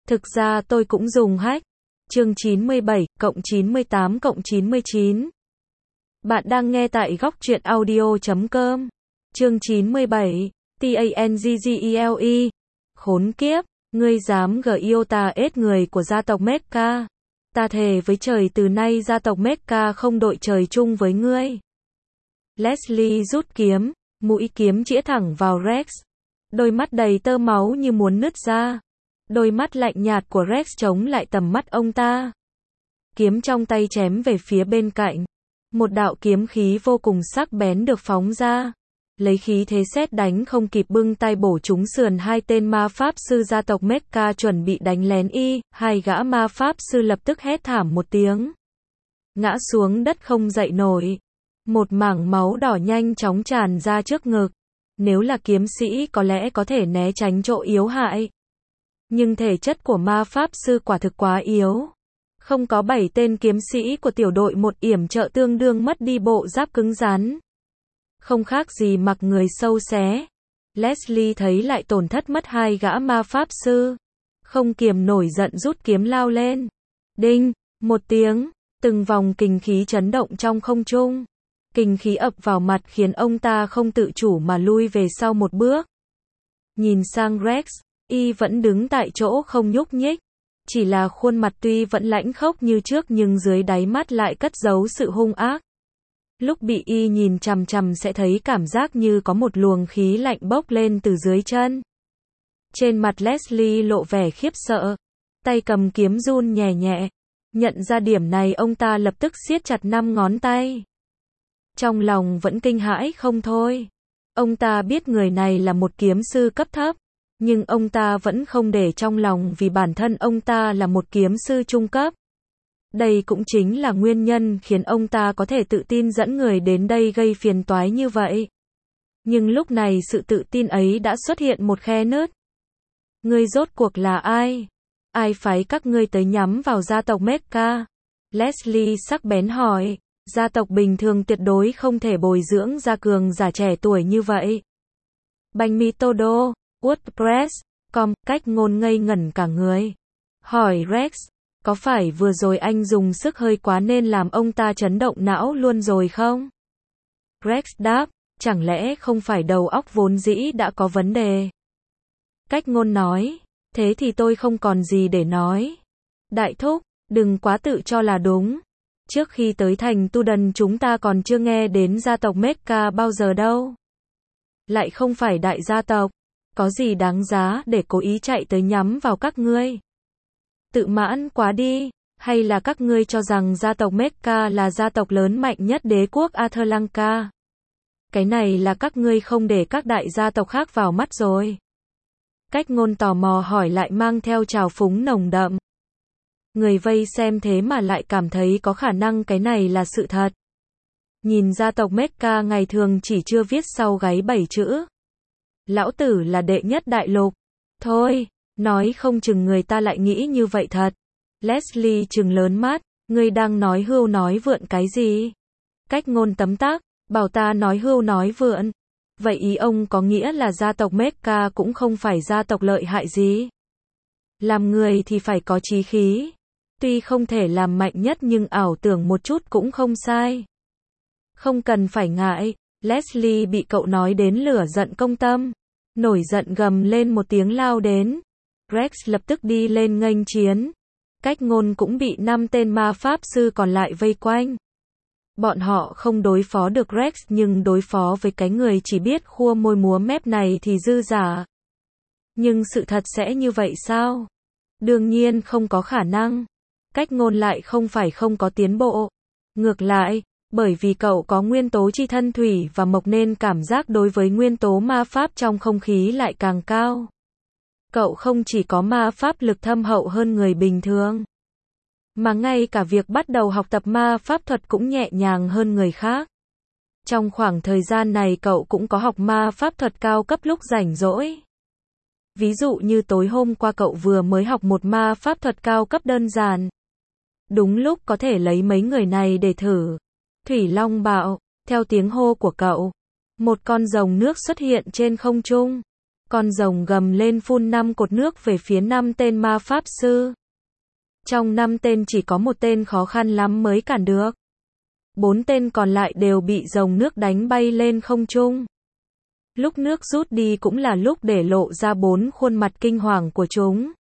Thực ra tôi cũng dùng hack. Chương 97, cộng 98 cộng 99. Bạn đang nghe tại góc truyện audio.com. Chương 97, TANGGELE. Khốn kiếp, ngươi dám Giota ết người của gia tộc Mecca. Ta thề với trời từ nay gia tộc Mecca không đội trời chung với ngươi. Leslie rút kiếm, mũi kiếm chĩa thẳng vào Rex. Đôi mắt đầy tơ máu như muốn nứt ra. Đôi mắt lạnh nhạt của Rex chống lại tầm mắt ông ta. Kiếm trong tay chém về phía bên cạnh. Một đạo kiếm khí vô cùng sắc bén được phóng ra. Lấy khí thế sét đánh không kịp bưng tay bổ trúng sườn hai tên ma pháp sư gia tộc Mecca chuẩn bị đánh lén y. Hai gã ma pháp sư lập tức hét thảm một tiếng. Ngã xuống đất không dậy nổi. Một mảng máu đỏ nhanh chóng tràn ra trước ngực. Nếu là kiếm sĩ có lẽ có thể né tránh chỗ yếu hại. Nhưng thể chất của ma pháp sư quả thực quá yếu. Không có 7 tên kiếm sĩ của tiểu đội một yểm trợ tương đương mất đi bộ giáp cứng rắn. Không khác gì mặc người sâu xé. Leslie thấy lại tổn thất mất hai gã ma pháp sư. Không kiềm nổi giận rút kiếm lao lên. Đinh, một tiếng, từng vòng kình khí chấn động trong không trung. Kình khí ập vào mặt khiến ông ta không tự chủ mà lui về sau một bước. Nhìn sang Rex, y vẫn đứng tại chỗ không nhúc nhích. Chỉ là khuôn mặt tuy vẫn lãnh khốc như trước nhưng dưới đáy mắt lại cất giấu sự hung ác. Lúc bị y nhìn chằm chằm sẽ thấy cảm giác như có một luồng khí lạnh bốc lên từ dưới chân. Trên mặt Leslie lộ vẻ khiếp sợ. Tay cầm kiếm run nhẹ nhẹ. Nhận ra điểm này ông ta lập tức siết chặt 5 ngón tay. Trong lòng vẫn kinh hãi không thôi. Ông ta biết người này là một kiếm sư cấp thấp. Nhưng ông ta vẫn không để trong lòng vì bản thân ông ta là một kiếm sư trung cấp. Đây cũng chính là nguyên nhân khiến ông ta có thể tự tin dẫn người đến đây gây phiền toái như vậy. Nhưng lúc này sự tự tin ấy đã xuất hiện một khe nứt. Ngươi rốt cuộc là ai? Ai phái các ngươi tới nhắm vào gia tộc Mecca? Leslie sắc bén hỏi. Gia tộc bình thường tuyệt đối không thể bồi dưỡng ra cường giả trẻ tuổi như vậy. Banh mi todo. WordPress.com, cách ngôn ngây ngẩn cả người. Hỏi Rex, có phải vừa rồi anh dùng sức hơi quá nên làm ông ta chấn động não luôn rồi không? Rex đáp, chẳng lẽ không phải đầu óc vốn dĩ đã có vấn đề? Cách ngôn nói, thế thì tôi không còn gì để nói. Đại thúc, đừng quá tự cho là đúng. Trước khi tới thành Tu Đần chúng ta còn chưa nghe đến gia tộc Mecca bao giờ đâu. Lại không phải đại gia tộc. Có gì đáng giá để cố ý chạy tới nhắm vào các ngươi? Tự mãn quá đi, hay là các ngươi cho rằng gia tộc Mecca là gia tộc lớn mạnh nhất đế quốc Atlanka? Cái này là các ngươi không để các đại gia tộc khác vào mắt rồi. Cách ngôn tò mò hỏi lại mang theo trào phúng nồng đậm. Người vây xem thế mà lại cảm thấy có khả năng cái này là sự thật. Nhìn gia tộc Mecca ngày thường chỉ chưa viết sau gáy 7 chữ. Lão tử là đệ nhất đại lục. Thôi, nói không chừng người ta lại nghĩ như vậy thật. Leslie trừng lớn mắt, ngươi đang nói hưu nói vượn cái gì? Cách ngôn tấm tắc, bảo ta nói hưu nói vượn. Vậy ý ông có nghĩa là gia tộc Mecca cũng không phải gia tộc lợi hại gì? Làm người thì phải có chí khí. Tuy không thể làm mạnh nhất nhưng ảo tưởng một chút cũng không sai. Không cần phải ngại. Leslie bị cậu nói đến lửa giận công tâm. Nổi giận gầm lên một tiếng lao đến. Rex lập tức đi lên nghênh chiến. Cách ngôn cũng bị 5 tên ma pháp sư còn lại vây quanh. Bọn họ không đối phó được Rex nhưng đối phó với cái người chỉ biết khua môi múa mép này thì dư giả. Nhưng sự thật sẽ như vậy sao? Đương nhiên không có khả năng. Cách ngôn lại không phải không có tiến bộ. Ngược lại, bởi vì cậu có nguyên tố chi thân thủy và mộc nên cảm giác đối với nguyên tố ma pháp trong không khí lại càng cao. Cậu không chỉ có ma pháp lực thâm hậu hơn người bình thường, mà ngay cả việc bắt đầu học tập ma pháp thuật cũng nhẹ nhàng hơn người khác. Trong khoảng thời gian này cậu cũng có học ma pháp thuật cao cấp lúc rảnh rỗi. Ví dụ như tối hôm qua cậu vừa mới học một ma pháp thuật cao cấp đơn giản. Đúng lúc có thể lấy mấy người này để thử. Thủy Long Bạo, theo tiếng hô của cậu, một con rồng nước xuất hiện trên không trung. Con rồng gầm lên phun 5 cột nước về phía 5 tên ma pháp sư. Trong 5 tên chỉ có một tên khó khăn lắm mới cản được. 4 tên còn lại đều bị dòng nước đánh bay lên không trung. Lúc nước rút đi cũng là lúc để lộ ra 4 khuôn mặt kinh hoàng của chúng.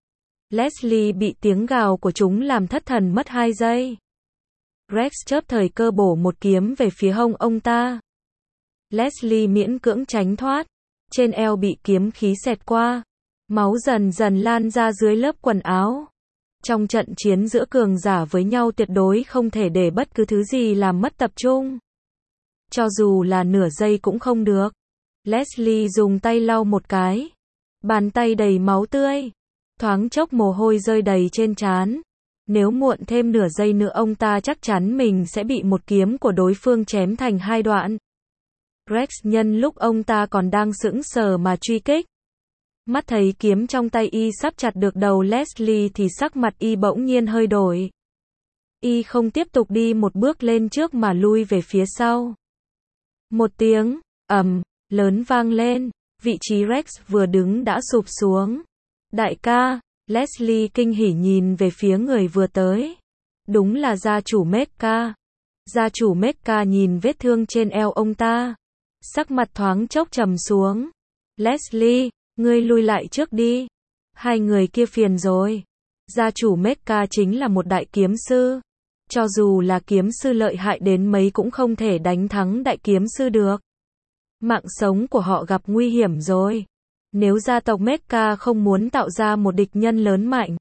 Leslie bị tiếng gào của chúng làm thất thần mất 2 giây. Rex chớp thời cơ bổ một kiếm về phía hông ông ta. Leslie miễn cưỡng tránh thoát. Trên eo bị kiếm khí xẹt qua. Máu dần dần lan ra dưới lớp quần áo. Trong trận chiến giữa cường giả với nhau tuyệt đối không thể để bất cứ thứ gì làm mất tập trung. Cho dù là nửa giây cũng không được. Leslie dùng tay lau một cái. Bàn tay đầy máu tươi. Thoáng chốc mồ hôi rơi đầy trên trán. Nếu muộn thêm nửa giây nữa ông ta chắc chắn mình sẽ bị một kiếm của đối phương chém thành 2 đoạn. Rex nhân lúc ông ta còn đang sững sờ mà truy kích. Mắt thấy kiếm trong tay y sắp chặt được đầu Leslie thì sắc mặt y bỗng nhiên hơi đổi. Y không tiếp tục đi một bước lên trước mà lui về phía sau. Một tiếng ầm lớn vang lên, vị trí Rex vừa đứng đã sụp xuống. Đại ca, Leslie kinh hỉ nhìn về phía người vừa tới. Đúng là gia chủ Mecca. Gia chủ Mecca nhìn vết thương trên eo ông ta. Sắc mặt thoáng chốc trầm xuống. Leslie, ngươi lui lại trước đi. Hai người kia phiền rồi. Gia chủ Mecca chính là một đại kiếm sư. Cho dù là kiếm sư lợi hại đến mấy cũng không thể đánh thắng đại kiếm sư được. Mạng sống của họ gặp nguy hiểm rồi. Nếu gia tộc Mecca không muốn tạo ra một địch nhân lớn mạnh,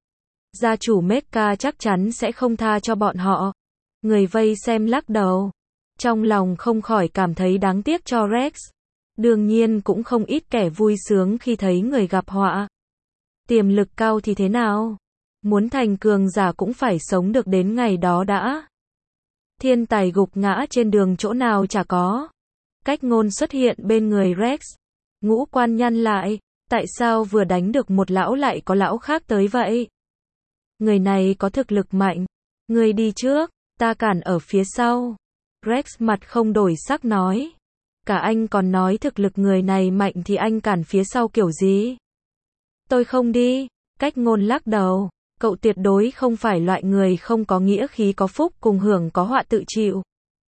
gia chủ Mecca chắc chắn sẽ không tha cho bọn họ. Người vây xem lắc đầu. Trong lòng không khỏi cảm thấy đáng tiếc cho Rex. Đương nhiên cũng không ít kẻ vui sướng khi thấy người gặp họa. Tiềm lực cao thì thế nào? Muốn thành cường giả cũng phải sống được đến ngày đó đã. Thiên tài gục ngã trên đường chỗ nào chả có. Cách ngôn xuất hiện bên người Rex. Ngũ quan nhăn lại. Tại sao vừa đánh được một lão lại có lão khác tới vậy? Người này có thực lực mạnh. Người đi trước, ta cản ở phía sau. Rex mặt không đổi sắc nói. Cả anh còn nói thực lực người này mạnh thì anh cản phía sau kiểu gì? Tôi không đi. Cách ngôn lắc đầu. Cậu tuyệt đối không phải loại người không có nghĩa khí có phúc cùng hưởng có họa tự chịu.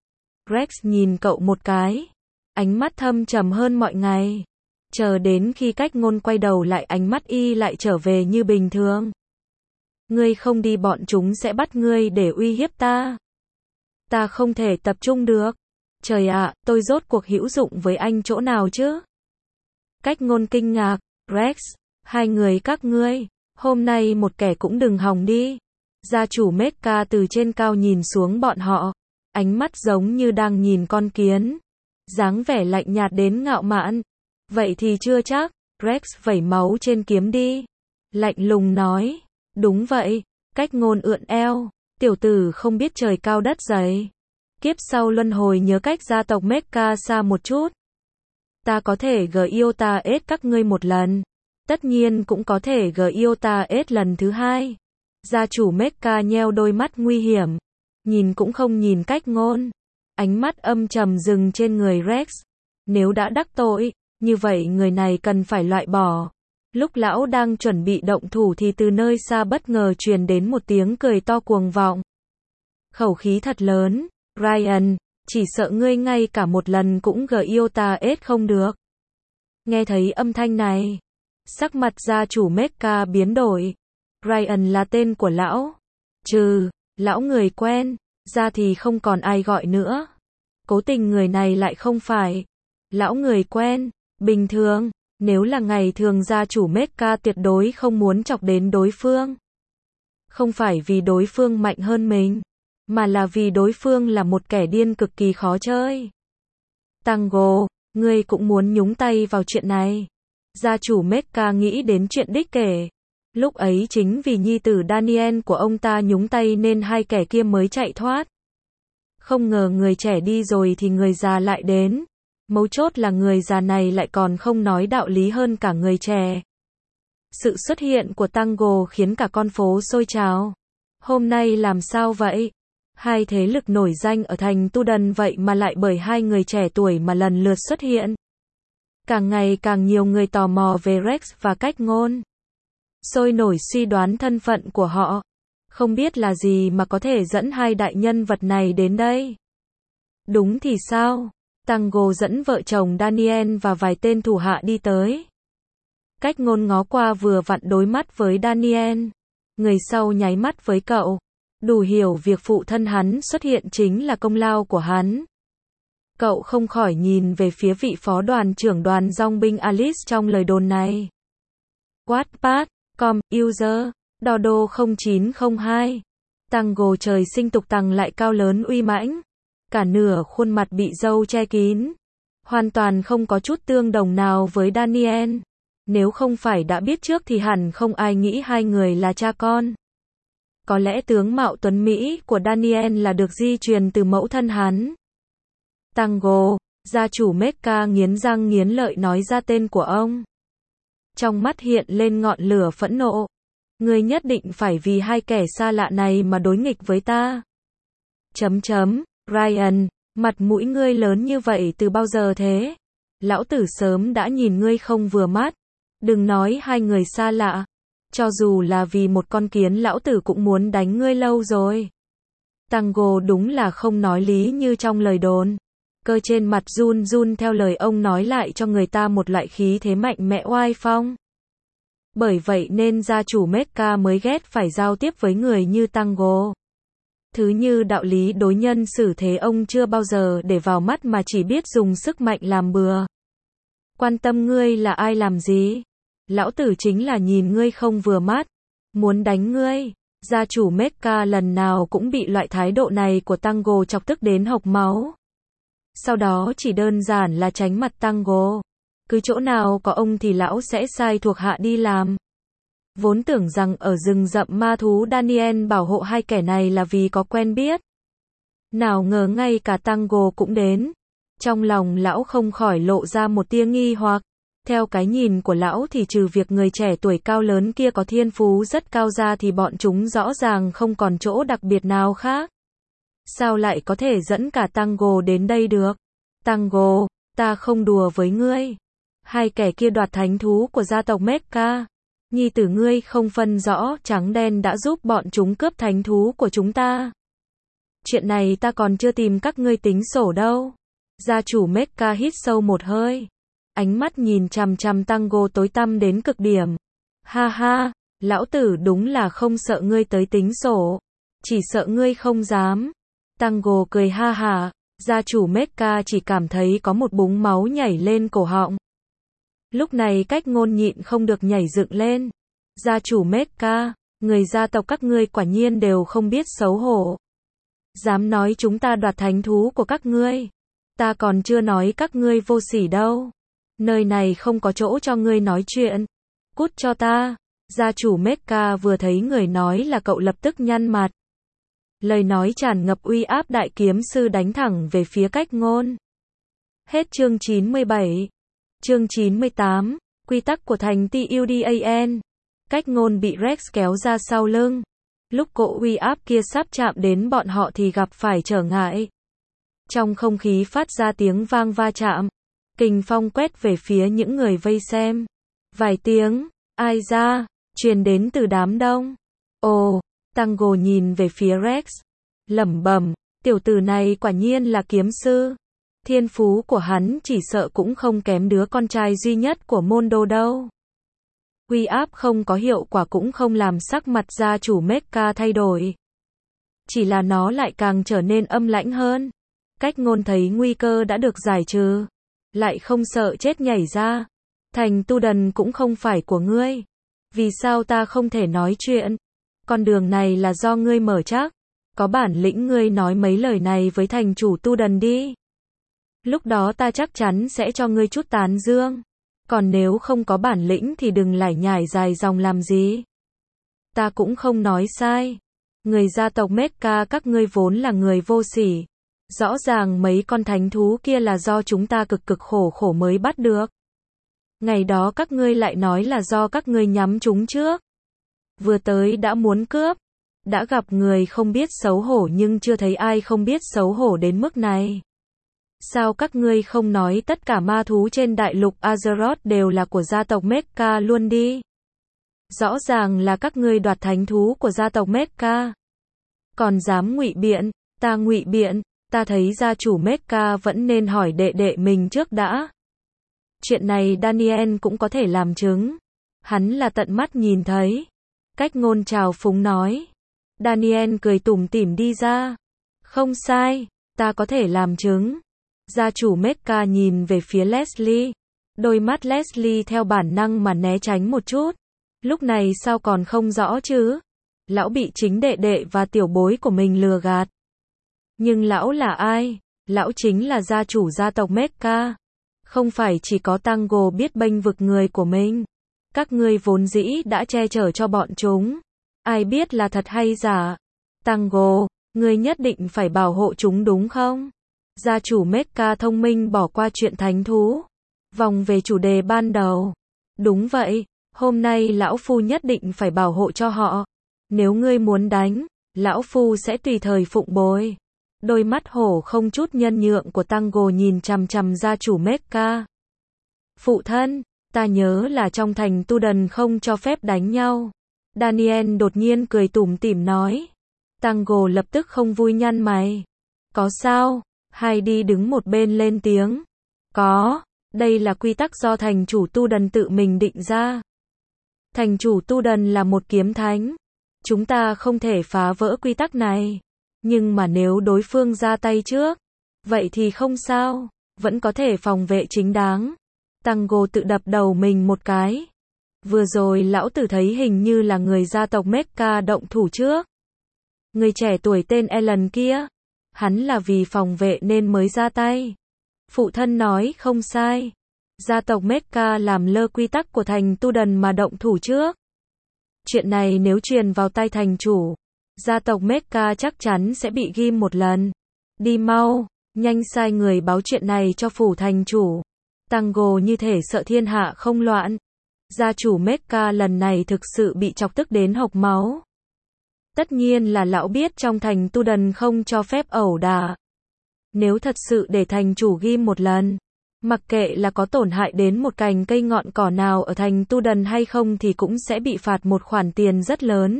Rex nhìn cậu một cái. Ánh mắt thâm trầm hơn mọi ngày. Chờ đến khi cách ngôn quay đầu lại ánh mắt y lại trở về như bình thường. Ngươi không đi bọn chúng sẽ bắt ngươi để uy hiếp ta. Ta không thể tập trung được. Trời ạ, tôi rốt cuộc hữu dụng với anh chỗ nào chứ? Cách ngôn kinh ngạc. Rex, hai người các ngươi, hôm nay một kẻ cũng đừng hòng đi. Gia chủ Mecca từ trên cao nhìn xuống bọn họ. Ánh mắt giống như đang nhìn con kiến. Dáng vẻ lạnh nhạt đến ngạo mạn. Vậy thì chưa chắc. Rex vẩy máu trên kiếm đi. Lạnh lùng nói. Đúng vậy. Cách ngôn ưỡn eo. Tiểu tử không biết trời cao đất dày. Kiếp sau luân hồi nhớ cách gia tộc Mecca xa một chút. Ta có thể Giota S các ngươi một lần. Tất nhiên cũng có thể Giota S lần thứ hai. Gia chủ Mecca nheo đôi mắt nguy hiểm. Nhìn cũng không nhìn cách ngôn. Ánh mắt âm trầm dừng trên người Rex. Nếu đã đắc tội, như vậy người này cần phải loại bỏ. Lúc lão đang chuẩn bị động thủ thì từ nơi xa bất ngờ truyền đến một tiếng cười to cuồng vọng. Khẩu khí thật lớn. Ryan, chỉ sợ ngươi ngay cả một lần cũng Giota S không được. Nghe thấy âm thanh này, sắc mặt gia chủ Mecca biến đổi. Ryan là tên của lão. Lão người quen, ra thì không còn ai gọi nữa. Cố tình người này lại không phải. Lão người quen, bình thường, nếu là ngày thường gia chủ Mecca tuyệt đối không muốn chọc đến đối phương. Không phải vì đối phương mạnh hơn mình, mà là vì đối phương là một kẻ điên cực kỳ khó chơi. Tango, ngươi cũng muốn nhúng tay vào chuyện này. Gia chủ Mecca nghĩ đến chuyện đích kể. Lúc ấy chính vì nhi tử Daniel của ông ta nhúng tay nên hai kẻ kia mới chạy thoát. Không ngờ người trẻ đi rồi thì người già lại đến. Mấu chốt là người già này lại còn không nói đạo lý hơn cả người trẻ. Sự xuất hiện của Tango khiến cả con phố sôi trào. Hôm nay làm sao vậy? Hai thế lực nổi danh ở thành Tu Đần vậy mà lại bởi hai người trẻ tuổi mà lần lượt xuất hiện. Càng ngày càng nhiều người tò mò về Rex và Cách Ngôn. Sôi nổi suy đoán thân phận của họ. Không biết là gì mà có thể dẫn hai đại nhân vật này đến đây. Đúng thì sao? Tango dẫn vợ chồng Daniel và vài tên thủ hạ đi tới. Cách Ngôn ngó qua vừa vặn đối mắt với Daniel. Người sau nháy mắt với cậu. Đủ hiểu việc phụ thân hắn xuất hiện chính là công lao của hắn. Cậu không khỏi nhìn về phía vị phó đoàn trưởng đoàn dong binh Alice trong lời đồn này. Wattpad.com, user, Dodo 0902. Tango trời sinh tục tằng lại cao lớn uy mãnh. Cả nửa khuôn mặt bị râu che kín. Hoàn toàn không có chút tương đồng nào với Daniel. Nếu không phải đã biết trước thì hẳn không ai nghĩ hai người là cha con. Có lẽ tướng mạo tuấn Mỹ của Daniel là được di truyền từ mẫu thân hắn. Tango, gia chủ Mecca nghiến răng nghiến lợi nói ra tên của ông. Trong mắt hiện lên ngọn lửa phẫn nộ. Ngươi nhất định phải vì hai kẻ xa lạ này mà đối nghịch với ta. Ryan, mặt mũi ngươi lớn như vậy từ bao giờ thế? Lão tử sớm đã nhìn ngươi không vừa mắt. Đừng nói hai người xa lạ. Cho dù là vì một con kiến lão tử cũng muốn đánh ngươi lâu rồi. Tango đúng là không nói lý như trong lời đồn. Cơ trên mặt run run theo lời ông nói lại cho người ta một loại khí thế mạnh mẽ oai phong. Bởi vậy nên gia chủ Mecca mới ghét phải giao tiếp với người như Tango. Thứ như đạo lý đối nhân xử thế ông chưa bao giờ để vào mắt mà chỉ biết dùng sức mạnh làm bừa. Quan tâm ngươi là ai làm gì? Lão tử chính là nhìn ngươi không vừa mắt. Muốn đánh ngươi. Gia chủ Mecca lần nào cũng bị loại thái độ này của Tango chọc tức đến hộc máu. Sau đó chỉ đơn giản là tránh mặt Tango. Cứ chỗ nào có ông thì lão sẽ sai thuộc hạ đi làm. Vốn tưởng rằng ở rừng rậm ma thú Daniel bảo hộ hai kẻ này là vì có quen biết. Nào ngờ ngay cả Tango cũng đến. Trong lòng lão không khỏi lộ ra một tia nghi hoặc. Theo cái nhìn của lão thì trừ việc người trẻ tuổi cao lớn kia có thiên phú rất cao ra thì bọn chúng rõ ràng không còn chỗ đặc biệt nào khác. Sao lại có thể dẫn cả Tango đến đây được? Tango, ta không đùa với ngươi. Hai kẻ kia đoạt thánh thú của gia tộc Mecca. Nhi tử ngươi không phân rõ trắng đen đã giúp bọn chúng cướp thánh thú của chúng ta. Chuyện này ta còn chưa tìm các ngươi tính sổ đâu. Gia chủ Mecca hít sâu một hơi. Ánh mắt nhìn chằm chằm Tango tối tăm đến cực điểm. Ha ha, lão tử đúng là không sợ ngươi tới tính sổ. Chỉ sợ ngươi không dám. Tango cười ha hả. Gia chủ Mecca chỉ cảm thấy có một búng máu nhảy lên cổ họng. Lúc này Cách Ngôn nhịn không được nhảy dựng lên. Gia chủ Mecca, người gia tộc các ngươi quả nhiên đều không biết xấu hổ. Dám nói chúng ta đoạt thánh thú của các ngươi. Ta còn chưa nói các ngươi vô sỉ đâu. Nơi này không có chỗ cho ngươi nói chuyện. Cút cho ta. Gia chủ Mecca vừa thấy người nói là cậu lập tức nhăn mặt. Lời nói tràn ngập uy áp đại kiếm sư đánh thẳng về phía Cách Ngôn. Hết chương 97. Chương 98. Quy tắc của thành TUDAN. Cách Ngôn bị Rex kéo ra sau lưng. Lúc cỗ uy áp kia sắp chạm đến bọn họ thì gặp phải trở ngại. Trong không khí phát ra tiếng vang va chạm. Kình phong quét về phía những người vây xem. Vài tiếng, ai ra, truyền đến từ đám đông. Ồ, Tango nhìn về phía Rex. Lẩm bẩm, tiểu tử này quả nhiên là kiếm sư. Thiên phú của hắn chỉ sợ cũng không kém đứa con trai duy nhất của Mondo đâu. Uy áp không có hiệu quả cũng không làm sắc mặt gia chủ Mecca thay đổi. Chỉ là nó lại càng trở nên âm lãnh hơn. Cách Ngôn thấy nguy cơ đã được giải trừ. Lại không sợ chết nhảy ra. Thành tu đần cũng không phải của ngươi. Vì sao ta không thể nói chuyện? Con đường này là do ngươi mở chắc. Có bản lĩnh ngươi nói mấy lời này với thành chủ tu đần đi. Lúc đó ta chắc chắn sẽ cho ngươi chút tán dương. Còn nếu không có bản lĩnh thì đừng lải nhải dài dòng làm gì. Ta cũng không nói sai. Người gia tộc Mecca các ngươi vốn là người vô sỉ. Rõ ràng mấy con thánh thú kia là do chúng ta cực cực khổ khổ mới bắt được. Ngày đó các ngươi lại nói là do các ngươi nhắm chúng trước. Vừa tới đã muốn cướp. Đã gặp người không biết xấu hổ nhưng chưa thấy ai không biết xấu hổ đến mức này. Sao các ngươi không nói tất cả ma thú trên đại lục Azeroth đều là của gia tộc Mecha luôn đi? Rõ ràng là các ngươi đoạt thánh thú của gia tộc Mecha. Còn dám ngụy biện, ta ngụy biện, ta thấy gia chủ Mecha vẫn nên hỏi đệ đệ mình trước đã. Chuyện này Daniel cũng có thể làm chứng. Hắn là tận mắt nhìn thấy. Cách ngôn trào phúng nói. Daniel cười tủm tỉm đi ra. Không sai, ta có thể làm chứng. Gia chủ Mecha nhìn về phía Leslie. Đôi mắt Leslie theo bản năng mà né tránh một chút. Lúc này sao còn không rõ chứ? Lão bị chính đệ đệ và tiểu bối của mình lừa gạt. Nhưng lão là ai? Lão chính là gia chủ gia tộc Mecha. Không phải chỉ có Tango biết bênh vực người của mình. Các ngươi vốn dĩ đã che chở cho bọn chúng. Ai biết là thật hay giả? Tango, ngươi nhất định phải bảo hộ chúng đúng không? Gia chủ Mecha thông minh bỏ qua chuyện thánh thú. Vòng về chủ đề ban đầu. Đúng vậy, hôm nay lão phu nhất định phải bảo hộ cho họ. Nếu ngươi muốn đánh, lão phu sẽ tùy thời phụng bồi. Đôi mắt hổ không chút nhân nhượng của Tango nhìn chằm chằm gia chủ Mecha. Phụ thân, ta nhớ là trong thành Tu Đần không cho phép đánh nhau. Daniel đột nhiên cười tủm tỉm nói. Tango lập tức không vui nhăn mày. Có sao? Heidi đứng một bên lên tiếng. Có, đây là quy tắc do thành chủ Tu Đần tự mình định ra. Thành chủ Tu Đần là một kiếm thánh. Chúng ta không thể phá vỡ quy tắc này. Nhưng mà nếu đối phương ra tay trước, vậy thì không sao, vẫn có thể phòng vệ chính đáng. Tango tự đập đầu mình một cái. Vừa rồi lão tử thấy hình như là người gia tộc Mecha động thủ trước. Người trẻ tuổi tên Alan kia, hắn là vì phòng vệ nên mới ra tay. Phụ thân nói không sai. Gia tộc Mecha làm lơ quy tắc của thành Tu Đần mà động thủ trước. Chuyện này nếu truyền vào tay thành chủ, gia tộc Mecha chắc chắn sẽ bị ghim một lần. Đi mau, nhanh sai người báo chuyện này cho phủ thành chủ. Tango như thể sợ thiên hạ không loạn. Gia chủ Mecha lần này thực sự bị chọc tức đến hộc máu. Tất nhiên là lão biết trong thành Tu Đần không cho phép ẩu đả. Nếu thật sự để thành chủ ghim một lần, mặc kệ là có tổn hại đến một cành cây ngọn cỏ nào ở thành Tu Đần hay không thì cũng sẽ bị phạt một khoản tiền rất lớn.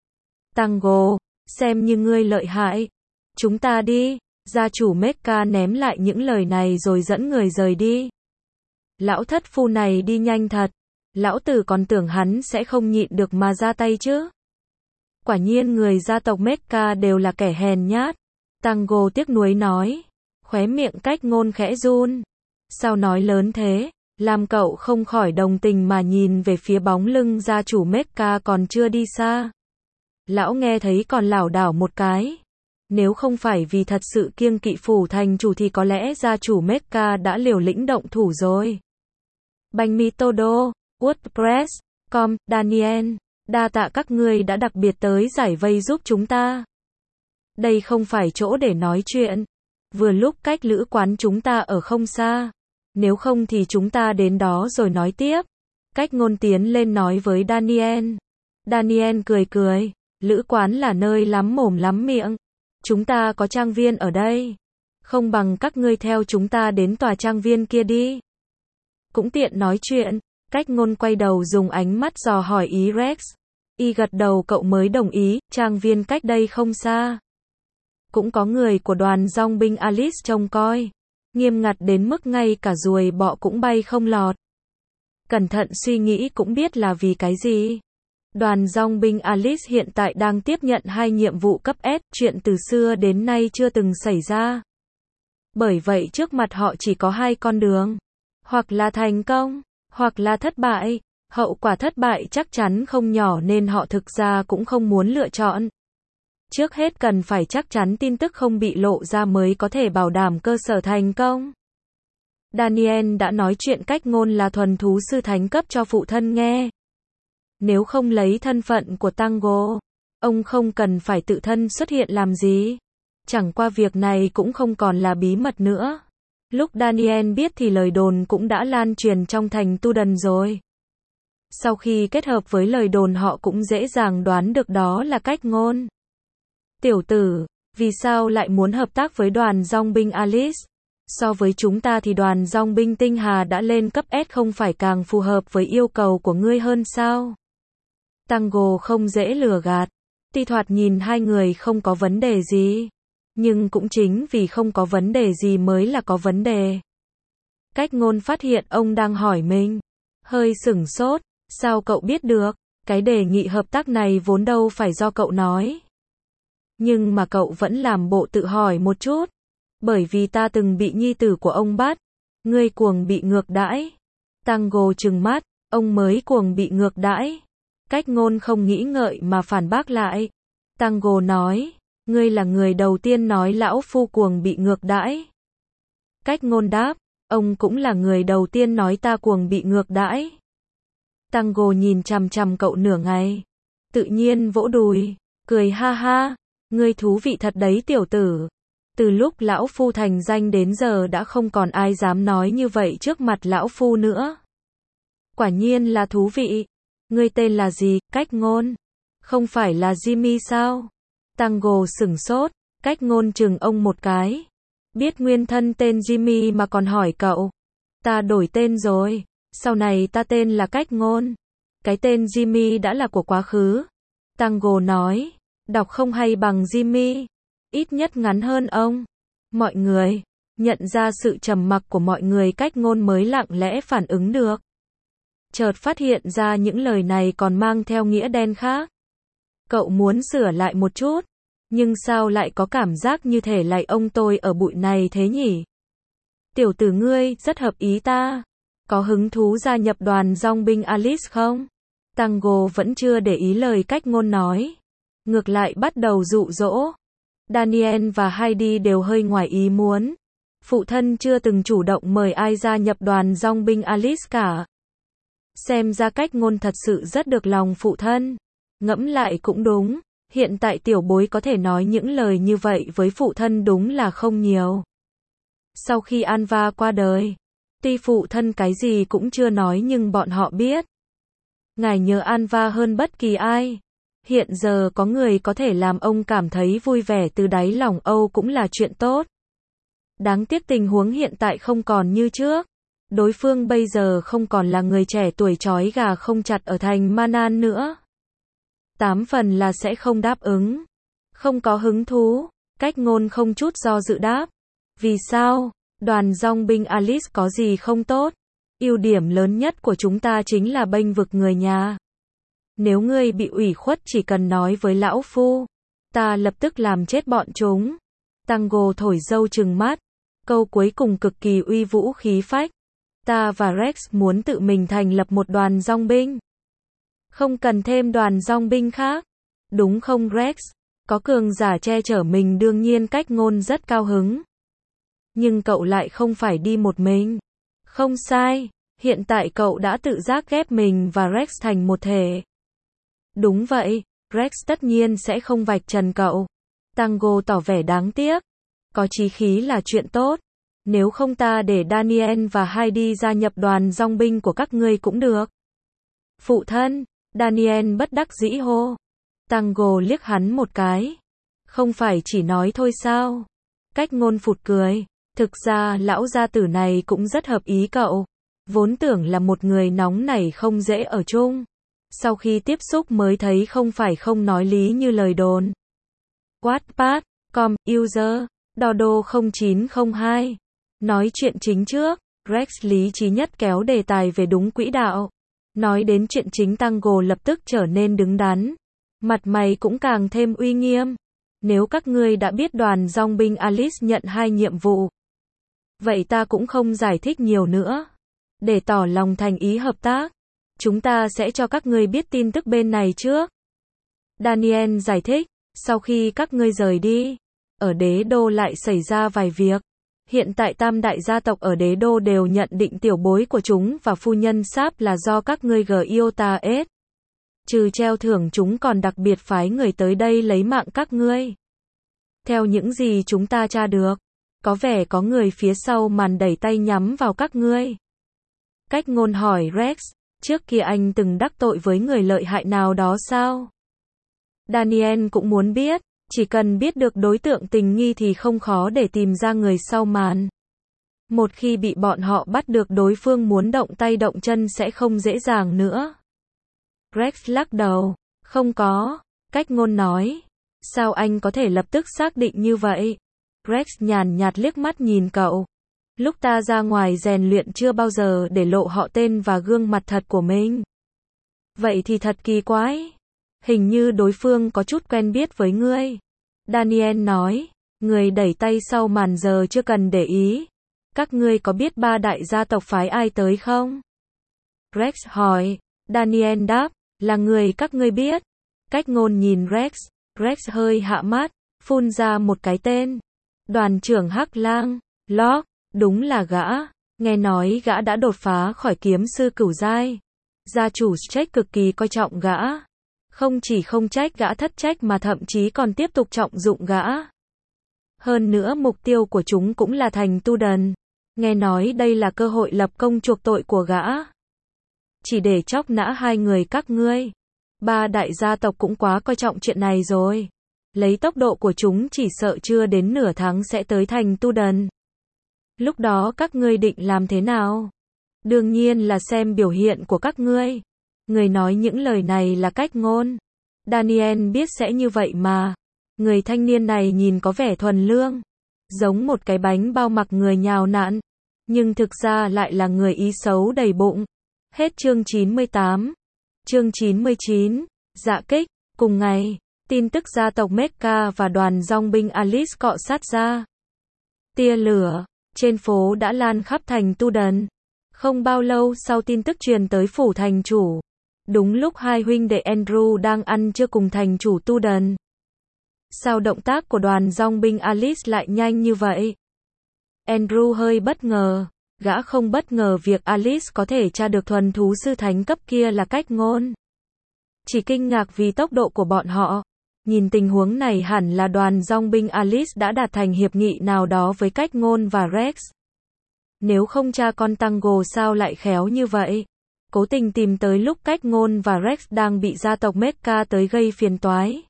Tango, xem như ngươi lợi hại. Chúng ta đi. Gia chủ Mecha ném lại những lời này rồi dẫn người rời đi. Lão thất phu này đi nhanh thật. Lão tử còn tưởng hắn sẽ không nhịn được mà ra tay chứ. Quả nhiên người gia tộc Mecha đều là kẻ hèn nhát. Tango tiếc nuối nói. Khóe miệng cách ngôn khẽ run. Sao nói lớn thế? Làm cậu không khỏi đồng tình mà nhìn về phía bóng lưng gia chủ Mecha còn chưa đi xa. Lão nghe thấy còn lảo đảo một cái. Nếu không phải vì thật sự kiêng kỵ phủ thành chủ thì có lẽ gia chủ Mecha đã liều lĩnh động thủ rồi. Banh mi todo, WordPress.com, Daniel, đa tạ các ngươi đã đặc biệt tới giải vây giúp chúng ta. Đây không phải chỗ để nói chuyện. Vừa lúc cách lữ quán chúng ta ở không xa. Nếu không thì chúng ta đến đó rồi nói tiếp. Cách ngôn tiến lên nói với Daniel. Daniel cười cười. Lữ quán là nơi lắm mồm lắm miệng. Chúng ta có trang viên ở đây. Không bằng các ngươi theo chúng ta đến tòa trang viên kia đi. Cũng tiện nói chuyện. Cách ngôn quay đầu dùng ánh mắt dò hỏi ý Rex. Y gật đầu cậu mới đồng ý. Trang viên cách đây không xa. Cũng có người của đoàn dòng binh Alice trông coi. Nghiêm ngặt đến mức ngay cả ruồi bọ cũng bay không lọt. Cẩn thận suy nghĩ cũng biết là vì cái gì. Đoàn dòng binh Alice hiện tại đang tiếp nhận 2 nhiệm vụ cấp S, chuyện từ xưa đến nay chưa từng xảy ra. Bởi vậy trước mặt họ chỉ có 2 con đường. Hoặc là thành công, hoặc là thất bại. Hậu quả thất bại chắc chắn không nhỏ nên họ thực ra cũng không muốn lựa chọn. Trước hết cần phải chắc chắn tin tức không bị lộ ra mới có thể bảo đảm cơ sở thành công. Daniel đã nói chuyện cách ngôn là thuần thú sư thánh cấp cho phụ thân nghe. Nếu không lấy thân phận của Tango, ông không cần phải tự thân xuất hiện làm gì. Chẳng qua việc này cũng không còn là bí mật nữa. Lúc Daniel biết thì lời đồn cũng đã lan truyền trong thành Tu Đần rồi. Sau khi kết hợp với lời đồn họ cũng dễ dàng đoán được đó là cách ngôn. Tiểu tử, vì sao lại muốn hợp tác với đoàn dòng binh Alice? So với chúng ta thì đoàn dòng binh tinh hà đã lên cấp S không phải càng phù hợp với yêu cầu của ngươi hơn sao? Tango không dễ lừa gạt. Tuy thoạt nhìn hai người không có vấn đề gì, nhưng cũng chính vì không có vấn đề gì mới là có vấn đề. Cách Ngôn phát hiện ông đang hỏi mình, hơi sửng sốt, sao cậu biết được? Cái đề nghị hợp tác này vốn đâu phải do cậu nói. Nhưng mà cậu vẫn làm bộ tự hỏi một chút. Bởi vì ta từng bị nhi tử của ông bắt. Ngươi cuồng bị ngược đãi. Tango trừng mắt, ông mới cuồng bị ngược đãi. Cách Ngôn không nghĩ ngợi mà phản bác lại. Tango nói, ngươi là người đầu tiên nói lão phu cuồng bị ngược đãi. Cách Ngôn đáp, ông cũng là người đầu tiên nói ta cuồng bị ngược đãi. Tango nhìn chằm chằm cậu nửa ngày, tự nhiên vỗ đùi, cười ha ha, ngươi thú vị thật đấy tiểu tử. Từ lúc lão phu thành danh đến giờ đã không còn ai dám nói như vậy trước mặt lão phu nữa. Quả nhiên là thú vị. Ngươi tên là gì? Cách Ngôn. Không phải là Jimmy sao? Tango sửng sốt, Cách Ngôn chừng ông một cái. Biết nguyên thân tên Jimmy mà còn hỏi cậu. Ta đổi tên rồi, sau này ta tên là Cách Ngôn. Cái tên Jimmy đã là của quá khứ. Tango nói, đọc không hay bằng Jimmy, ít nhất ngắn hơn ông. Mọi người, nhận ra sự trầm mặc của mọi người, Cách Ngôn mới lặng lẽ phản ứng được. Chợt phát hiện ra những lời này còn mang theo nghĩa đen khác. Cậu muốn sửa lại một chút, nhưng sao lại có cảm giác như thể lại ông tôi ở bụi này thế nhỉ? Tiểu tử ngươi, rất hợp ý ta. Có hứng thú gia nhập đoàn dòng binh Alice không? Tango vẫn chưa để ý lời Cách Ngôn nói. Ngược lại bắt đầu dụ dỗ. Daniel và Heidi đều hơi ngoài ý muốn. Phụ thân chưa từng chủ động mời ai gia nhập đoàn dòng binh Alice cả. Xem ra Cách Ngôn thật sự rất được lòng phụ thân. Ngẫm lại cũng đúng, hiện tại tiểu bối có thể nói những lời như vậy với phụ thân đúng là không nhiều. Sau khi Anva qua đời, tuy phụ thân cái gì cũng chưa nói nhưng bọn họ biết. Ngài nhớ Anva hơn bất kỳ ai. Hiện giờ có người có thể làm ông cảm thấy vui vẻ từ đáy lòng Âu cũng là chuyện tốt. Đáng tiếc tình huống hiện tại không còn như trước. Đối phương bây giờ không còn là người trẻ tuổi trói gà không chặt ở thành Manan nữa. 8 phần là sẽ không đáp ứng. Không có hứng thú. Cách Ngôn không chút do dự đáp. Vì sao? Đoàn dòng binh Alice có gì không tốt? Ưu điểm lớn nhất của chúng ta chính là bênh vực người nhà. Nếu ngươi bị ủy khuất chỉ cần nói với lão phu. Ta lập tức làm chết bọn chúng. Tango thổi dâu trừng mắt. Câu cuối cùng cực kỳ uy vũ khí phách. Ta và Rex muốn tự mình thành lập một đoàn dòng binh. Không cần thêm đoàn dòng binh khác. Đúng không Rex? Có cường giả che chở mình đương nhiên Cách Ngôn rất cao hứng. Nhưng cậu lại không phải đi một mình. Không sai, hiện tại cậu đã tự giác ghép mình và Rex thành một thể. Đúng vậy, Rex tất nhiên sẽ không vạch trần cậu. Tango tỏ vẻ đáng tiếc. Có chí khí là chuyện tốt. Nếu không ta để Daniel và Heidi gia nhập đoàn dòng binh của các ngươi cũng được. Phụ thân, Daniel bất đắc dĩ hô. Tango liếc hắn một cái. Không phải chỉ nói thôi sao? Cách Ngôn phụt cười. Thực ra lão gia tử này cũng rất hợp ý cậu. Vốn tưởng là một người nóng nảy không dễ ở chung. Sau khi tiếp xúc mới thấy không phải không nói lý như lời đồn. Wattpad.com, user, Dodo 0902. Nói chuyện chính trước, Rex lý trí nhất kéo đề tài về đúng quỹ đạo. Nói đến chuyện chính Tango lập tức trở nên đứng đắn. Mặt mày cũng càng thêm uy nghiêm. Nếu các ngươi đã biết đoàn dòng binh Alice nhận 2 nhiệm vụ. Vậy ta cũng không giải thích nhiều nữa. Để tỏ lòng thành ý hợp tác. Chúng ta sẽ cho các ngươi biết tin tức bên này trước. Daniel giải thích. Sau khi các ngươi rời đi. Ở đế đô lại xảy ra vài việc. Hiện tại tam đại gia tộc ở đế đô đều nhận định tiểu bối của chúng và phu nhân Sáp là do các ngươi Giota S. Trừ treo thưởng chúng còn đặc biệt phái người tới đây lấy mạng các ngươi. Theo những gì chúng ta tra được, có vẻ có người phía sau màn đẩy tay nhắm vào các ngươi. Cách Ngôn hỏi Rex, trước kia anh từng đắc tội với người lợi hại nào đó sao? Daniel cũng muốn biết, chỉ cần biết được đối tượng tình nghi thì không khó để tìm ra người sau màn. Một khi bị bọn họ bắt được đối phương muốn động tay động chân sẽ không dễ dàng nữa. Rex lắc đầu. Không có. Cách ngôn nói. Sao anh có thể lập tức xác định như vậy? Rex nhàn nhạt liếc mắt nhìn cậu. Lúc ta ra ngoài rèn luyện chưa bao giờ để lộ họ tên và gương mặt thật của mình. Vậy thì thật kỳ quái. Hình như đối phương có chút quen biết với ngươi. Daniel nói. Người đẩy tay sau màn giờ chưa cần để ý. Các ngươi có biết 3 đại gia tộc phái ai tới không? Rex hỏi. Daniel đáp. Là người các ngươi biết. Cách ngôn nhìn Rex. Rex hơi hạ mắt. Phun ra một cái tên. Đoàn trưởng Hắc Lang. Locke. Đúng là gã. Nghe nói gã đã đột phá khỏi kiếm sư cửu giai. Gia chủ Strait cực kỳ coi trọng gã. Không chỉ không trách gã thất trách mà thậm chí còn tiếp tục trọng dụng gã. Hơn nữa mục tiêu của chúng cũng là thành Tu Đần. Nghe nói đây là cơ hội lập công chuộc tội của gã. Chỉ để chóc nã hai người các ngươi. 3 đại gia tộc cũng quá coi trọng chuyện này rồi. Lấy tốc độ của chúng chỉ sợ chưa đến nửa tháng sẽ tới thành Tu Đần. Lúc đó các ngươi định làm thế nào? Đương nhiên là xem biểu hiện của các ngươi. Người nói những lời này là cách ngôn. Daniel biết sẽ như vậy mà. Người thanh niên này nhìn có vẻ thuần lương. Giống một cái bánh bao mặc người nhào nặn. Nhưng thực ra lại là người ý xấu đầy bụng. Hết chương 98. Chương 99. Dạ kích. Cùng ngày, tin tức gia tộc Mecha và đoàn dòng binh Alice cọ sát ra. Tia lửa trên phố đã lan khắp thành Tu Đần. Không bao lâu sau tin tức truyền tới phủ thành chủ. Đúng lúc hai huynh đệ Andrew đang ăn trưa cùng thành chủ Tu Đần. Sao động tác của đoàn dòng binh Alice lại nhanh như vậy? Andrew hơi bất ngờ. Gã không bất ngờ việc Alice có thể tra được thuần thú sư thánh cấp kia là cách ngôn. Chỉ kinh ngạc vì tốc độ của bọn họ. Nhìn tình huống này hẳn là đoàn dòng binh Alice đã đạt thành hiệp nghị nào đó với cách ngôn và Rex. Nếu không cha con Tango sao lại khéo như vậy? Cố tình tìm tới lúc cách ngôn và Rex đang bị gia tộc Mecha tới gây phiền toái.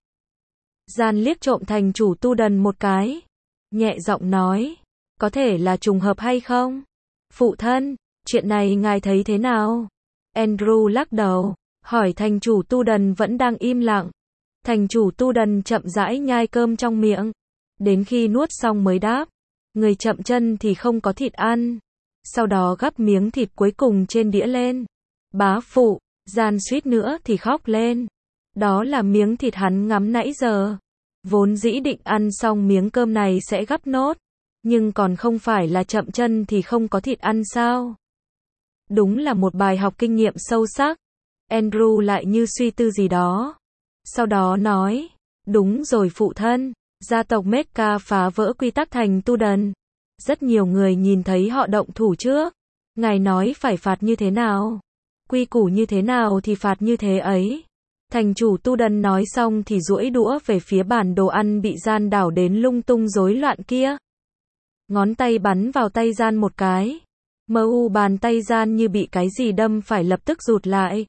Gian liếc trộm thành chủ Tu Đần một cái. Nhẹ giọng nói. Có thể là trùng hợp hay không? Phụ thân, chuyện này ngài thấy thế nào? Andrew lắc đầu. Hỏi thành chủ Tu Đần vẫn đang im lặng. Thành chủ Tu Đần chậm rãi nhai cơm trong miệng. Đến khi nuốt xong mới đáp. Người chậm chân thì không có thịt ăn. Sau đó gắp miếng thịt cuối cùng trên đĩa lên. Bá phụ, Gian suýt nữa thì khóc lên. Đó là miếng thịt hắn ngắm nãy giờ. Vốn dĩ định ăn xong miếng cơm này sẽ gắp nốt. Nhưng còn không phải là chậm chân thì không có thịt ăn sao? Đúng là một bài học kinh nghiệm sâu sắc. Andrew lại như suy tư gì đó. Sau đó nói. Đúng rồi phụ thân. Gia tộc Mecha phá vỡ quy tắc thành Tu Đần. Rất nhiều người nhìn thấy họ động thủ trước. Ngài nói phải phạt như thế nào? Quy củ như thế nào thì phạt như thế ấy. Thành chủ Tu Đần nói xong thì duỗi đũa về phía bản đồ ăn bị Gian đảo đến lung tung rối loạn kia. Ngón tay bắn vào tay Gian một cái. Bàn tay Gian như bị cái gì đâm phải lập tức rụt lại.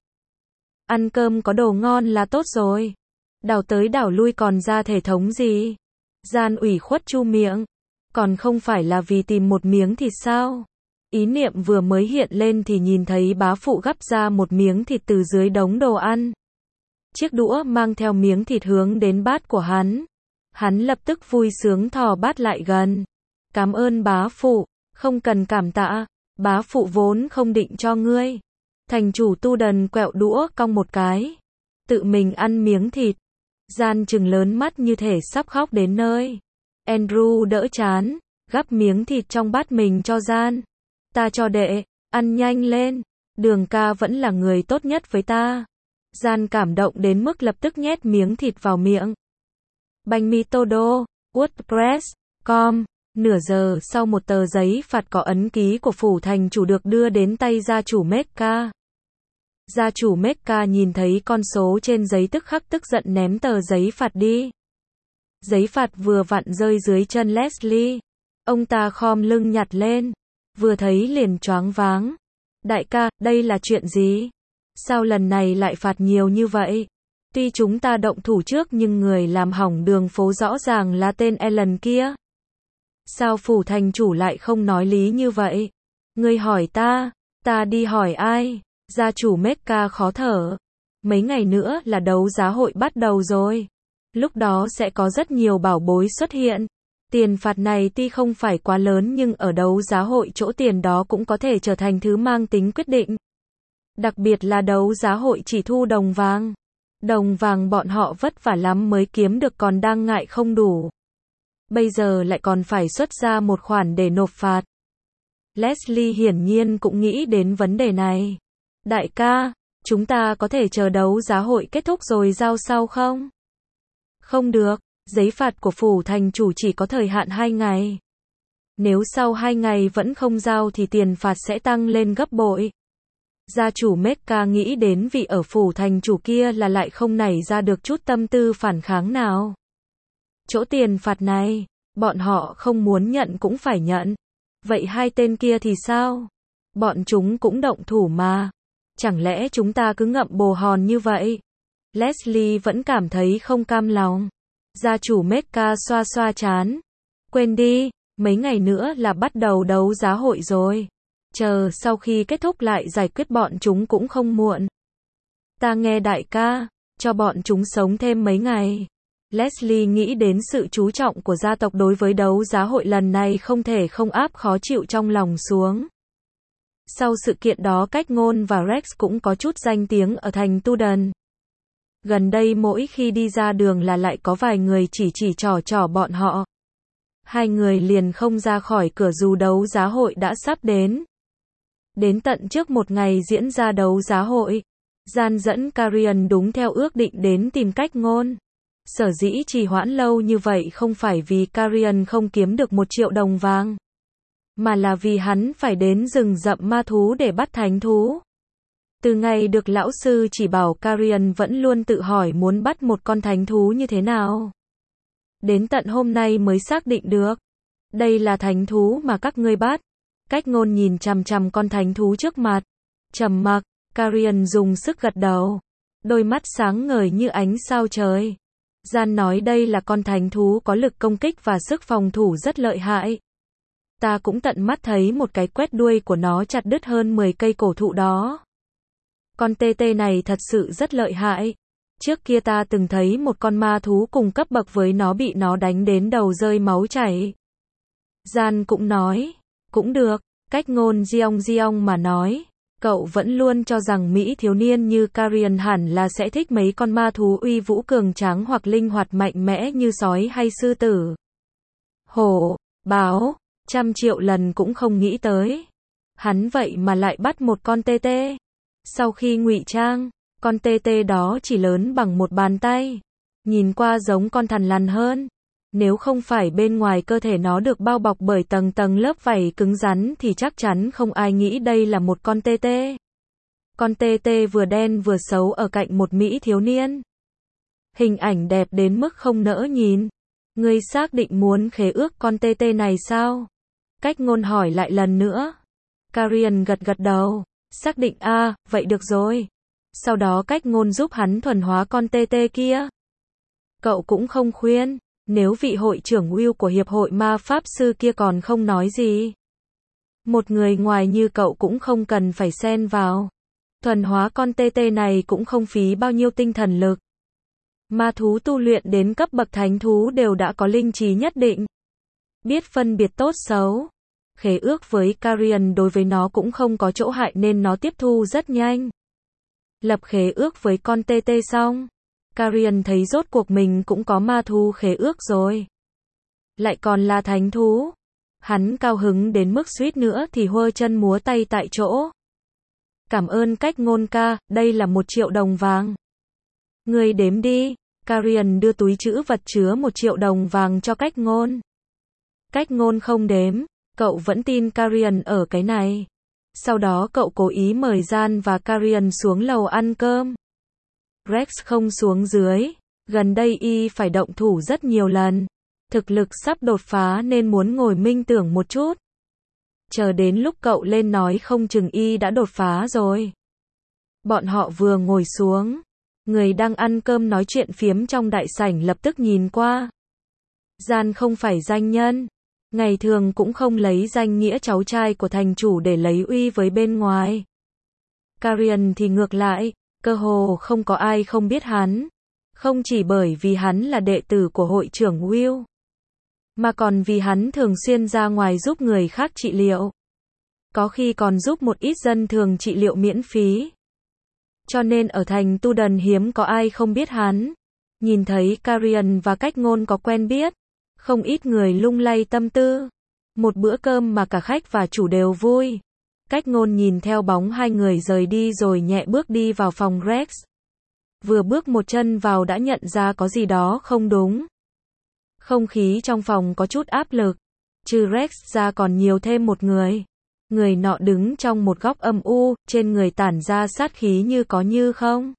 Ăn cơm có đồ ngon là tốt rồi. Đảo tới đảo lui còn ra thể thống gì? Gian ủy khuất chu miệng. Còn không phải là vì tìm một miếng thịt sao? Ý niệm vừa mới hiện lên thì nhìn thấy bá phụ gắp ra một miếng thịt từ dưới đống đồ ăn. Chiếc đũa mang theo miếng thịt hướng đến bát của hắn. Hắn lập tức vui sướng thò bát lại gần. Cảm ơn bá phụ, không cần cảm tạ, bá phụ vốn không định cho ngươi. Thành chủ Tu Đần quẹo đũa cong một cái. Tự mình ăn miếng thịt. Gian trừng lớn mắt như thể sắp khóc đến nơi. Andrew đỡ chán, gắp miếng thịt trong bát mình cho Gian. Ta cho đệ, ăn nhanh lên. Đường ca vẫn là người tốt nhất với ta. Gian cảm động đến mức lập tức nhét miếng thịt vào miệng. Bánh mì Todo, WordPress.com. Nửa giờ sau một tờ giấy phạt có ấn ký của phủ thành chủ được đưa đến tay gia chủ Mecha. Gia chủ Mecha nhìn thấy con số trên giấy tức khắc tức giận ném tờ giấy phạt đi. Giấy phạt vừa vặn rơi dưới chân Leslie. Ông ta khom lưng nhặt lên. Vừa thấy liền choáng váng. Đại ca, đây là chuyện gì? Sao lần này lại phạt nhiều như vậy? Tuy chúng ta động thủ trước nhưng người làm hỏng đường phố rõ ràng là tên Ellen kia. Sao phủ thành chủ lại không nói lý như vậy? Ngươi hỏi ta đi hỏi ai? Gia chủ Mecca khó thở. Mấy ngày nữa là đấu giá hội bắt đầu rồi. Lúc đó sẽ có rất nhiều bảo bối xuất hiện. Tiền phạt này tuy không phải quá lớn nhưng ở đấu giá hội chỗ tiền đó cũng có thể trở thành thứ mang tính quyết định. Đặc biệt là đấu giá hội chỉ thu đồng vàng. Đồng vàng bọn họ vất vả lắm mới kiếm được còn đang ngại không đủ. Bây giờ lại còn phải xuất ra một khoản để nộp phạt. Leslie hiển nhiên cũng nghĩ đến vấn đề này. Đại ca, chúng ta có thể chờ đấu giá hội kết thúc rồi giao sau không? Không được, giấy phạt của phủ thành chủ chỉ có thời hạn 2 ngày. Nếu sau 2 ngày vẫn không giao thì tiền phạt sẽ tăng lên gấp bội. Gia chủ Mecca nghĩ đến vị ở phủ thành chủ kia là lại không nảy ra được chút tâm tư phản kháng nào. Chỗ tiền phạt này, bọn họ không muốn nhận cũng phải nhận. Vậy hai tên kia thì sao? Bọn chúng cũng động thủ mà. Chẳng lẽ chúng ta cứ ngậm bồ hòn như vậy? Leslie vẫn cảm thấy không cam lòng. Gia chủ Mecca xoa xoa trán. Quên đi, mấy ngày nữa là bắt đầu đấu giá hội rồi. Chờ sau khi kết thúc lại giải quyết bọn chúng cũng không muộn. Ta nghe đại ca, cho bọn chúng sống thêm mấy ngày. Leslie nghĩ đến sự chú trọng của gia tộc đối với đấu giá hội lần này không thể không áp khó chịu trong lòng xuống. Sau sự kiện đó Cách Ngôn và Rex cũng có chút danh tiếng ở thành Tu Đần. Gần đây mỗi khi đi ra đường là lại có vài người chỉ trò bọn họ. Hai người liền không ra khỏi cửa dù đấu giá hội đã sắp đến. Đến tận trước một ngày diễn ra đấu giá hội, Gian dẫn Carian đúng theo ước định đến tìm Cách Ngôn. Sở dĩ trì hoãn lâu như vậy không phải vì Carian không kiếm được 1 triệu đồng vàng, mà là vì hắn phải đến rừng rậm ma thú để bắt thánh thú. Từ ngày được lão sư chỉ bảo Carian vẫn luôn tự hỏi muốn bắt một con thánh thú như thế nào. Đến tận hôm nay mới xác định được. Đây là thánh thú mà các ngươi bắt. Cách Ngôn nhìn chằm chằm con thánh thú trước mặt. Trầm mặc, Carian dùng sức gật đầu. Đôi mắt sáng ngời như ánh sao trời. Gian nói đây là con thánh thú có lực công kích và sức phòng thủ rất lợi hại. Ta cũng tận mắt thấy một cái quét đuôi của nó chặt đứt hơn 10 cây cổ thụ đó. Con TT này thật sự rất lợi hại. Trước kia ta từng thấy một con ma thú cùng cấp bậc với nó bị nó đánh đến đầu rơi máu chảy. Gian cũng nói, cũng được, Cách Ngôn giong mà nói. Cậu vẫn luôn cho rằng Mỹ thiếu niên như Carian hẳn là sẽ thích mấy con ma thú uy vũ cường tráng hoặc linh hoạt mạnh mẽ như sói hay sư tử. Hổ, báo, 100 triệu lần cũng không nghĩ tới. Hắn vậy mà lại bắt một con TT. Sau khi ngụy trang, con TT đó chỉ lớn bằng một bàn tay. Nhìn qua giống con thằn lằn hơn. Nếu không phải bên ngoài cơ thể nó được bao bọc bởi tầng tầng lớp vảy cứng rắn thì chắc chắn không ai nghĩ đây là một con TT. Con TT vừa đen vừa xấu ở cạnh một Mỹ thiếu niên. Hình ảnh đẹp đến mức không nỡ nhìn. Ngươi xác định muốn khế ước con TT này sao? Cách Ngôn hỏi lại lần nữa. Carian gật đầu. Xác định vậy được rồi. Sau đó Cách Ngôn giúp hắn thuần hóa con TT kia. Cậu cũng không khuyên. Nếu vị hội trưởng Will của Hiệp hội Ma Pháp Sư kia còn không nói gì. Một người ngoài như cậu cũng không cần phải xen vào. Thuần hóa con TT này cũng không phí bao nhiêu tinh thần lực. Ma thú tu luyện đến cấp bậc thánh thú đều đã có linh trí nhất định. Biết phân biệt tốt xấu. Khế ước với Carian đối với nó cũng không có chỗ hại nên nó tiếp thu rất nhanh. Lập khế ước với con TT xong. Carian thấy rốt cuộc mình cũng có ma thú khế ước rồi. Lại còn là thánh thú. Hắn cao hứng đến mức suýt nữa thì huơ chân múa tay tại chỗ. Cảm ơn Cách Ngôn ca, đây là 1 triệu đồng vàng. Ngươi đếm đi. Carian đưa túi trữ vật chứa 1 triệu đồng vàng cho Cách Ngôn. Cách Ngôn không đếm. Cậu vẫn tin Carian ở cái này. Sau đó cậu cố ý mời Gian và Carian xuống lầu ăn cơm. Rex không xuống dưới. Gần đây y phải động thủ rất nhiều lần. Thực lực sắp đột phá nên muốn ngồi minh tưởng một chút. Chờ đến lúc cậu lên nói không chừng y đã đột phá rồi. Bọn họ vừa ngồi xuống. Người đang ăn cơm nói chuyện phiếm trong đại sảnh lập tức nhìn qua. Gian không phải danh nhân. Ngày thường cũng không lấy danh nghĩa cháu trai của thành chủ để lấy uy với bên ngoài. Carian thì ngược lại, cơ hồ không có ai không biết hắn. Không chỉ bởi vì hắn là đệ tử của hội trưởng Will, mà còn vì hắn thường xuyên ra ngoài giúp người khác trị liệu. Có khi còn giúp một ít dân thường trị liệu miễn phí. Cho nên ở thành Tu Đần hiếm có ai không biết hắn. Nhìn thấy Carian và Cách Ngôn có quen biết, không ít người lung lay tâm tư. Một bữa cơm mà cả khách và chủ đều vui. Cách Ngôn nhìn theo bóng hai người rời đi rồi nhẹ bước đi vào phòng Rex. Vừa bước một chân vào đã nhận ra có gì đó không đúng. Không khí trong phòng có chút áp lực. Trừ Rex ra còn nhiều thêm một người. Người nọ đứng trong một góc âm u, trên người tản ra sát khí như có như không.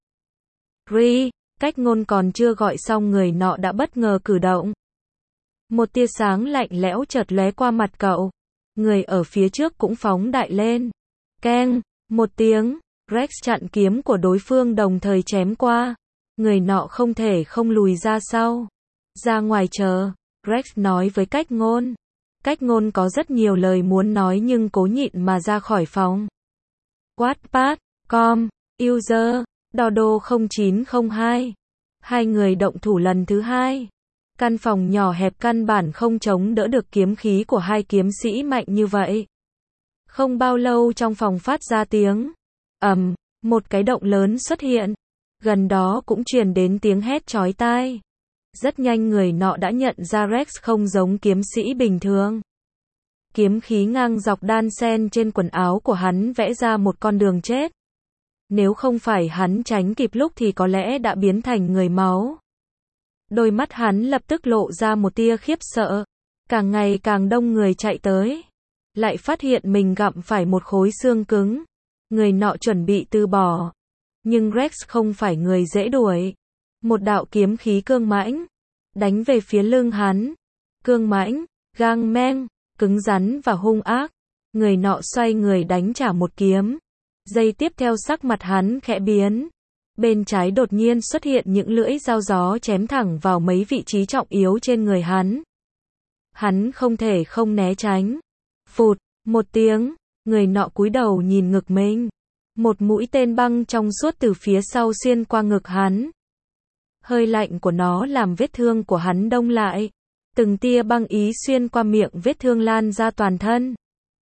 Ri, Cách Ngôn còn chưa gọi xong người nọ đã bất ngờ cử động. Một tia sáng lạnh lẽo chợt lóe qua mặt cậu. Người ở phía trước cũng phóng đại lên. Keng, một tiếng, Rex chặn kiếm của đối phương đồng thời chém qua. Người nọ không thể không lùi ra sau. Ra ngoài chờ, Rex nói với Cách Ngôn. Cách Ngôn có rất nhiều lời muốn nói nhưng cố nhịn mà ra khỏi phòng. Wattpad.com, user, Dodo 0902. Hai người động thủ lần thứ hai. Căn phòng nhỏ hẹp căn bản không chống đỡ được kiếm khí của hai kiếm sĩ mạnh như vậy. Không bao lâu trong phòng phát ra tiếng ầm, một cái động lớn xuất hiện. Gần đó cũng truyền đến tiếng hét chói tai. Rất nhanh người nọ đã nhận ra Rex không giống kiếm sĩ bình thường. Kiếm khí ngang dọc đan xen trên quần áo của hắn vẽ ra một con đường chết. Nếu không phải hắn tránh kịp lúc thì có lẽ đã biến thành người máu. Đôi mắt hắn lập tức lộ ra một tia khiếp sợ. Càng ngày càng đông người chạy tới. Lại phát hiện mình gặm phải một khối xương cứng. Người nọ chuẩn bị từ bỏ. Nhưng Rex không phải người dễ đuổi. Một đạo kiếm khí cương mãnh đánh về phía lưng hắn. Cương mãnh, gang meng, cứng rắn và hung ác. Người nọ xoay người đánh trả một kiếm. Giây tiếp theo sắc mặt hắn khẽ biến. Bên trái đột nhiên xuất hiện những lưỡi dao gió chém thẳng vào mấy vị trí trọng yếu trên người hắn. Hắn không thể không né tránh. Phụt, một tiếng, người nọ cúi đầu nhìn ngực mình. Một mũi tên băng trong suốt từ phía sau xuyên qua ngực hắn. Hơi lạnh của nó làm vết thương của hắn đông lại. Từng tia băng ý xuyên qua miệng vết thương lan ra toàn thân.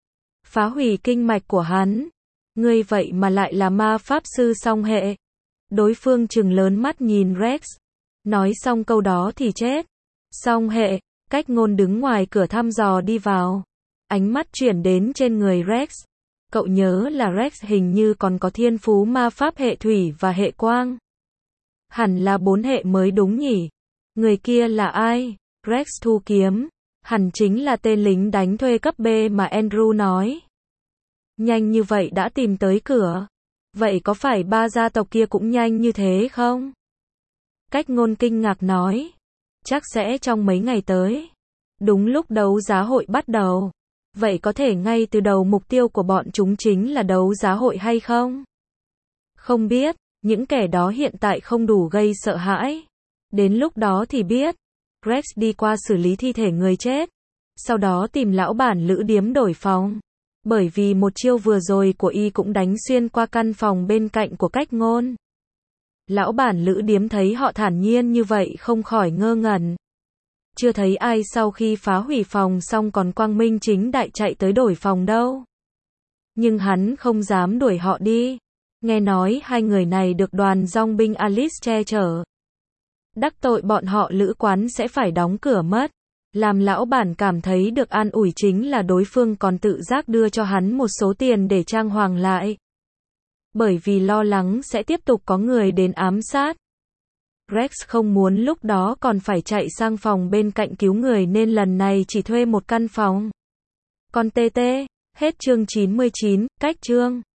Phá hủy kinh mạch của hắn. Ngươi vậy mà lại là ma pháp sư song hệ. Đối phương trừng lớn mắt nhìn Rex. Nói xong câu đó thì chết. Song hệ, Cách Ngôn đứng ngoài cửa thăm dò đi vào. Ánh mắt chuyển đến trên người Rex. Cậu nhớ là Rex hình như còn có thiên phú ma pháp hệ thủy và hệ quang. Hẳn là 4 hệ mới đúng nhỉ. Người kia là ai? Rex thu kiếm. Hẳn chính là tên lính đánh thuê cấp B mà Andrew nói. Nhanh như vậy đã tìm tới cửa. Vậy có phải 3 gia tộc kia cũng nhanh như thế không? Cách Ngôn kinh ngạc nói. Chắc sẽ trong mấy ngày tới. Đúng lúc đấu giá hội bắt đầu. Vậy có thể ngay từ đầu mục tiêu của bọn chúng chính là đấu giá hội hay không? Không biết, những kẻ đó hiện tại không đủ gây sợ hãi. Đến lúc đó thì biết. Rex đi qua xử lý thi thể người chết. Sau đó tìm lão bản lữ điếm đổi phòng. Bởi vì một chiêu vừa rồi của y cũng đánh xuyên qua căn phòng bên cạnh của Cách Ngôn. Lão bản lữ điếm thấy họ thản nhiên như vậy không khỏi ngơ ngẩn. Chưa thấy ai sau khi phá hủy phòng xong còn quang minh chính đại chạy tới đổi phòng đâu. Nhưng hắn không dám đuổi họ đi. Nghe nói hai người này được đoàn dong binh Alice che chở. Đắc tội bọn họ lữ quán sẽ phải đóng cửa mất. Làm lão bản cảm thấy được an ủi chính là đối phương còn tự giác đưa cho hắn một số tiền để trang hoàng lại. Bởi vì lo lắng sẽ tiếp tục có người đến ám sát. Rex không muốn lúc đó còn phải chạy sang phòng bên cạnh cứu người nên lần này chỉ thuê một căn phòng. Còn TT, hết chương 99, cách chương.